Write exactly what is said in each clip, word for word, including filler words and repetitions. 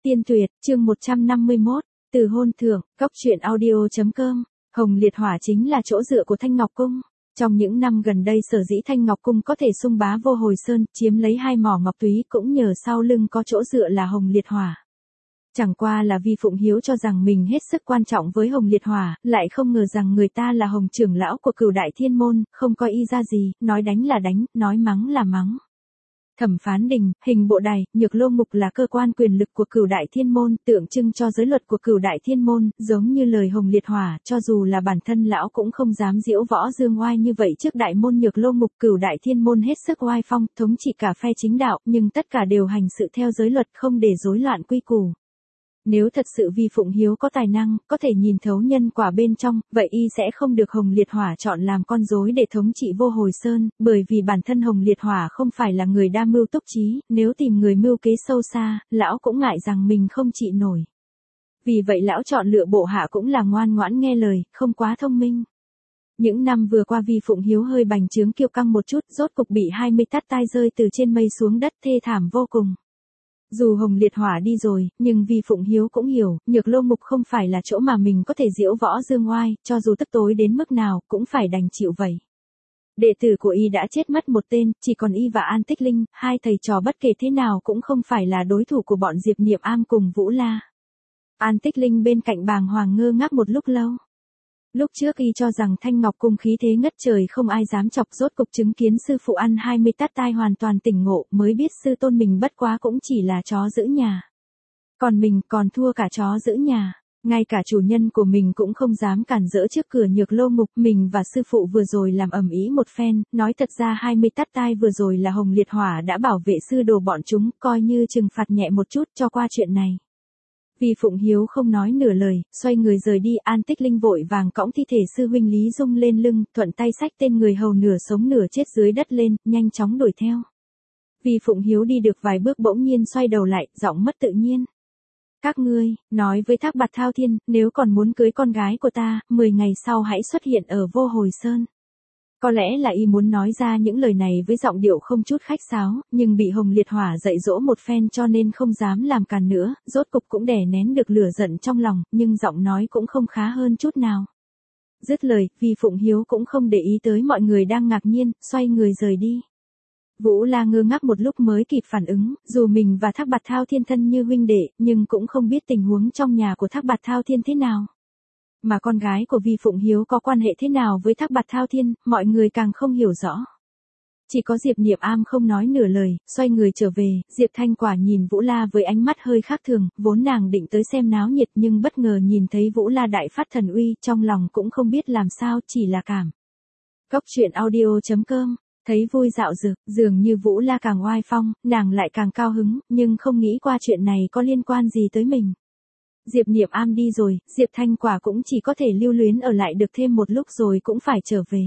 Tiên Tuyệt, chương một trăm năm mươi mốt, từ hôn thưởng, góc truyện audio.com, Hồng Liệt Hỏa chính là chỗ dựa của Thanh Ngọc Cung. Trong những năm gần đây sở dĩ Thanh Ngọc Cung có thể xung bá Vô Hồi Sơn, chiếm lấy hai mỏ ngọc túy cũng nhờ sau lưng có chỗ dựa là Hồng Liệt Hỏa. Chẳng qua là Vi Phụng Hiếu cho rằng mình hết sức quan trọng với Hồng Liệt Hỏa, lại không ngờ rằng người ta là Hồng trưởng lão của Cửu Đại Thiên Môn, không coi y ra gì, nói đánh là đánh, nói mắng là mắng. Thẩm Phán Đình, Hình Bộ Đài, Nhược Lô Mục là cơ quan quyền lực của Cửu Đại Thiên Môn, tượng trưng cho giới luật của Cửu Đại Thiên Môn, giống như lời Hồng Liệt Hỏa, cho dù là bản thân lão cũng không dám diễu võ dương oai như vậy trước đại môn Nhược Lô Mục. Cửu Đại Thiên Môn hết sức oai phong, thống trị cả phe chính đạo, nhưng tất cả đều hành sự theo giới luật, không để rối loạn quy củ. Nếu thật sự Vi Phụng Hiếu có tài năng, có thể nhìn thấu nhân quả bên trong, vậy y sẽ không được Hồng Liệt Hỏa chọn làm con rối để thống trị Vô Hồi Sơn, bởi vì bản thân Hồng Liệt Hỏa không phải là người đa mưu túc trí, nếu tìm người mưu kế sâu xa, lão cũng ngại rằng mình không trị nổi. Vì vậy lão chọn lựa bộ hạ cũng là ngoan ngoãn nghe lời, không quá thông minh. Những năm vừa qua Vi Phụng Hiếu hơi bành trướng kiêu căng một chút, rốt cục bị hai mươi tát tai rơi từ trên mây xuống đất, thê thảm vô cùng. Dù Hồng Liệt Hỏa đi rồi, nhưng Vi Phụng Hiếu cũng hiểu, Nhược Lô Mục không phải là chỗ mà mình có thể diễu võ dương oai, cho dù tức tối đến mức nào, cũng phải đành chịu vậy. Đệ tử của y đã chết mất một tên, chỉ còn y và An Tích Linh, hai thầy trò bất kể thế nào cũng không phải là đối thủ của bọn Diệp Niệm Am cùng Vũ La. An Tích Linh bên cạnh bàng hoàng ngơ ngác một lúc lâu. Lúc trước y cho rằng Thanh Ngọc Cung khí thế ngất trời không ai dám chọc, rốt cục chứng kiến sư phụ ăn hai mươi tát tai hoàn toàn tỉnh ngộ, mới biết sư tôn mình bất quá cũng chỉ là chó giữ nhà. Còn mình còn thua cả chó giữ nhà, ngay cả chủ nhân của mình cũng không dám cản rỡ trước cửa Nhược Lô Mục. Mình và sư phụ vừa rồi làm ầm ĩ một phen, nói thật ra hai mươi tát tai vừa rồi là Hồng Liệt Hỏa đã bảo vệ sư đồ bọn chúng, coi như trừng phạt nhẹ một chút cho qua chuyện này. Vi Phụng Hiếu không nói nửa lời, xoay người rời đi. An Tích Linh vội vàng cõng thi thể sư huynh Lý Dung lên lưng, thuận tay xách tên người hầu nửa sống nửa chết dưới đất lên, nhanh chóng đuổi theo. Vi Phụng Hiếu đi được vài bước bỗng nhiên xoay đầu lại, giọng mất tự nhiên. Các ngươi, nói với Thác Bạt Thao Thiên, nếu còn muốn cưới con gái của ta, mười ngày sau hãy xuất hiện ở Vô Hồi Sơn. Có lẽ là y muốn nói ra những lời này với giọng điệu không chút khách sáo, nhưng bị Hồng Liệt Hỏa dạy dỗ một phen cho nên không dám làm càn nữa, rốt cục cũng đè nén được lửa giận trong lòng, nhưng giọng nói cũng không khá hơn chút nào. Dứt lời, Vi Phụng Hiếu cũng không để ý tới mọi người đang ngạc nhiên, xoay người rời đi. Vũ La ngơ ngác một lúc mới kịp phản ứng, dù mình và Thác Bạt Thao Thiên thân như huynh đệ, nhưng cũng không biết tình huống trong nhà của Thác Bạt Thao Thiên thế nào. Mà con gái của Vi Phụng Hiếu có quan hệ thế nào với Thác Bạt Thao Thiên, mọi người càng không hiểu rõ. Chỉ có Diệp Niệm Am không nói nửa lời, xoay người trở về. Diệp Thanh Quả nhìn Vũ La với ánh mắt hơi khác thường, vốn nàng định tới xem náo nhiệt nhưng bất ngờ nhìn thấy Vũ La đại phát thần uy, trong lòng cũng không biết làm sao, chỉ là cảm. Góc truyện audio.com, thấy vui dạo dực, dường như Vũ La càng oai phong, nàng lại càng cao hứng, nhưng không nghĩ qua chuyện này có liên quan gì tới mình. Diệp Niệm Am đi rồi, Diệp Thanh Quả cũng chỉ có thể lưu luyến ở lại được thêm một lúc rồi cũng phải trở về.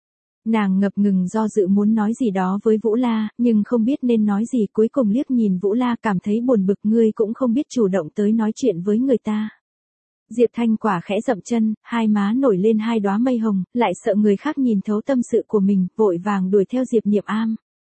Nàng ngập ngừng do dự muốn nói gì đó với Vũ La, nhưng không biết nên nói gì, cuối cùng liếc nhìn Vũ La cảm thấy buồn bực, ngươi cũng không biết chủ động tới nói chuyện với người ta. Diệp Thanh Quả khẽ dậm chân, hai má nổi lên hai đóa mây hồng, lại sợ người khác nhìn thấu tâm sự của mình, vội vàng đuổi theo Diệp Niệm Am.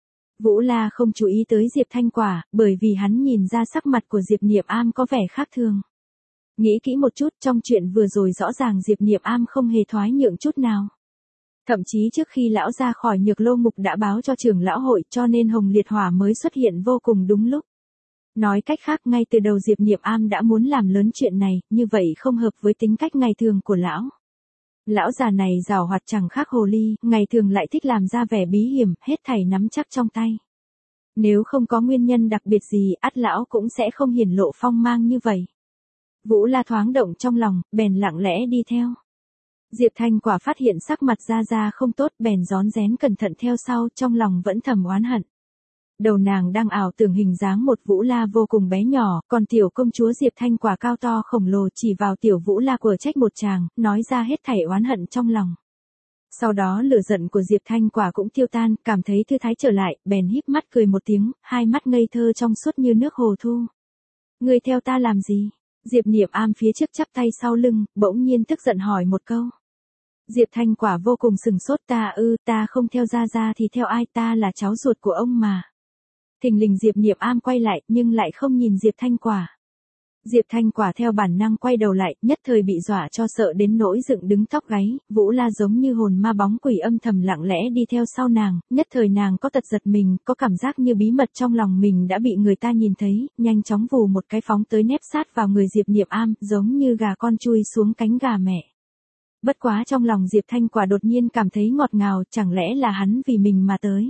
Vũ La không chú ý tới Diệp Thanh Quả, bởi vì hắn nhìn ra sắc mặt của Diệp Niệm Am có vẻ khác thường. Nghĩ kỹ một chút, trong chuyện vừa rồi rõ ràng Diệp Niệm Am không hề thoái nhượng chút nào. Thậm chí trước khi lão ra khỏi Nhược Lô Mục đã báo cho trưởng lão hội, cho nên Hồng Liệt Hỏa mới xuất hiện vô cùng đúng lúc. Nói cách khác, ngay từ đầu Diệp Niệm Am đã muốn làm lớn chuyện này, như vậy không hợp với tính cách ngày thường của lão. Lão già này giàu hoạt chẳng khác hồ ly, ngày thường lại thích làm ra vẻ bí hiểm, hết thảy nắm chắc trong tay. Nếu không có nguyên nhân đặc biệt gì, ắt lão cũng sẽ không hiển lộ phong mang như vậy. Vũ La thoáng động trong lòng, bèn lặng lẽ đi theo. Diệp Thanh Quả phát hiện sắc mặt Gia Gia không tốt, bèn rón rén cẩn thận theo sau, trong lòng vẫn thầm oán hận. Đầu nàng đang ảo tưởng hình dáng một Vũ La vô cùng bé nhỏ, còn tiểu công chúa Diệp Thanh Quả cao to khổng lồ chỉ vào tiểu Vũ La của trách một tràng, nói ra hết thảy oán hận trong lòng. Sau đó lửa giận của Diệp Thanh Quả cũng tiêu tan, cảm thấy thư thái trở lại, bèn híp mắt cười một tiếng, hai mắt ngây thơ trong suốt như nước hồ thu. Ngươi theo ta làm gì? Diệp Niệm Am phía trước chắp tay sau lưng, bỗng nhiên tức giận hỏi một câu. Diệp Thanh Quả vô cùng sừng sốt, ta ư, ta không theo Gia Gia thì theo ai, ta là cháu ruột của ông mà. Thình lình Diệp Niệm Am quay lại, nhưng lại không nhìn Diệp Thanh Quả. Diệp Thanh Quả theo bản năng quay đầu lại, nhất thời bị dọa cho sợ đến nỗi dựng đứng tóc gáy, Vũ La giống như hồn ma bóng quỷ âm thầm lặng lẽ đi theo sau nàng, nhất thời nàng có tật giật mình, có cảm giác như bí mật trong lòng mình đã bị người ta nhìn thấy, nhanh chóng vù một cái phóng tới nép sát vào người Diệp Niệm Am, giống như gà con chui xuống cánh gà mẹ. Bất quá trong lòng Diệp Thanh Quả đột nhiên cảm thấy ngọt ngào, chẳng lẽ là hắn vì mình mà tới.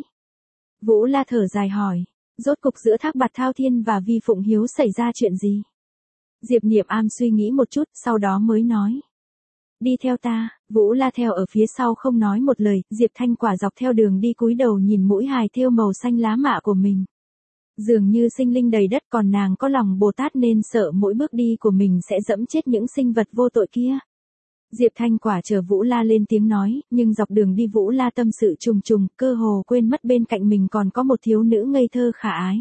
Vũ La thở dài hỏi, rốt cục giữa Thác Bạt Thao Thiên và Vi Phụng Hiếu xảy ra chuyện gì? Diệp Niệm Am suy nghĩ một chút, sau đó mới nói. Đi theo ta, Vũ La theo ở phía sau không nói một lời, Diệp Thanh Quả dọc theo đường đi cúi đầu nhìn mũi hài thêu màu xanh lá mạ của mình. Dường như sinh linh đầy đất, còn nàng có lòng Bồ Tát nên sợ mỗi bước đi của mình sẽ dẫm chết những sinh vật vô tội kia. Diệp Thanh Quả chờ Vũ La lên tiếng nói, nhưng dọc đường đi Vũ La tâm sự trùng trùng, cơ hồ quên mất bên cạnh mình còn có một thiếu nữ ngây thơ khả ái.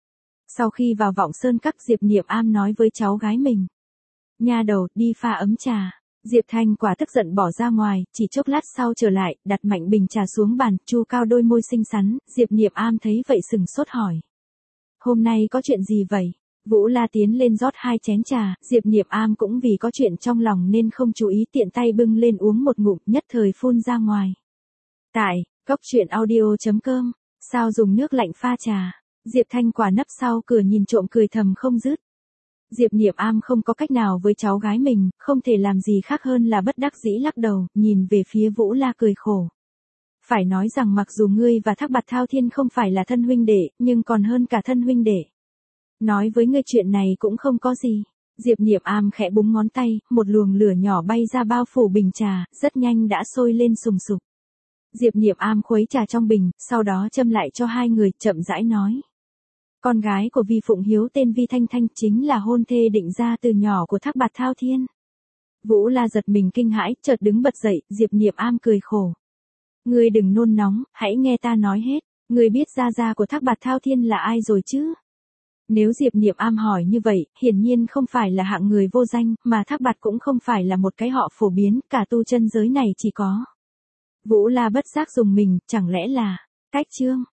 Sau khi vào Vọng Sơn Các, Diệp Niệm Am nói với cháu gái mình. Nha đầu, đi pha ấm trà. Diệp Thanh Quả tức giận bỏ ra ngoài, chỉ chốc lát sau trở lại, đặt mạnh bình trà xuống bàn, chu cao đôi môi xinh xắn, Diệp Niệm Am thấy vậy sừng sốt hỏi. Hôm nay có chuyện gì vậy? Vũ La tiến lên rót hai chén trà, Diệp Niệm Am cũng vì có chuyện trong lòng nên không chú ý tiện tay bưng lên uống một ngụm, nhất thời phun ra ngoài. Tại, cốc truyện audio chấm com, sao dùng nước lạnh pha trà? Diệp Thanh Quả nấp sau cửa nhìn trộm cười thầm không dứt. Diệp Niệm Am không có cách nào với cháu gái mình, không thể làm gì khác hơn là bất đắc dĩ lắc đầu, nhìn về phía Vũ La cười khổ. Phải nói rằng mặc dù ngươi và Thác Bạt Thao Thiên không phải là thân huynh đệ, nhưng còn hơn cả thân huynh đệ. Nói với ngươi chuyện này cũng không có gì. Diệp Niệm Am khẽ búng ngón tay, một luồng lửa nhỏ bay ra bao phủ bình trà, rất nhanh đã sôi lên sùng sục. Diệp Niệm Am khuấy trà trong bình, sau đó châm lại cho hai người, chậm rãi nói. Con gái của Vi Phụng Hiếu tên Vi Thanh Thanh chính là hôn thê định ra từ nhỏ của Thác Bạt Thao Thiên. Vũ La giật mình kinh hãi, chợt đứng bật dậy, Diệp Niệm Am cười khổ. Ngươi đừng nôn nóng, hãy nghe ta nói hết, ngươi biết gia gia của Thác Bạt Thao Thiên là ai rồi chứ? Nếu Diệp Niệm Am hỏi như vậy, hiển nhiên không phải là hạng người vô danh, mà Thác Bạt cũng không phải là một cái họ phổ biến, cả tu chân giới này chỉ có. Vũ La bất giác dùng mình, chẳng lẽ là, cách chương.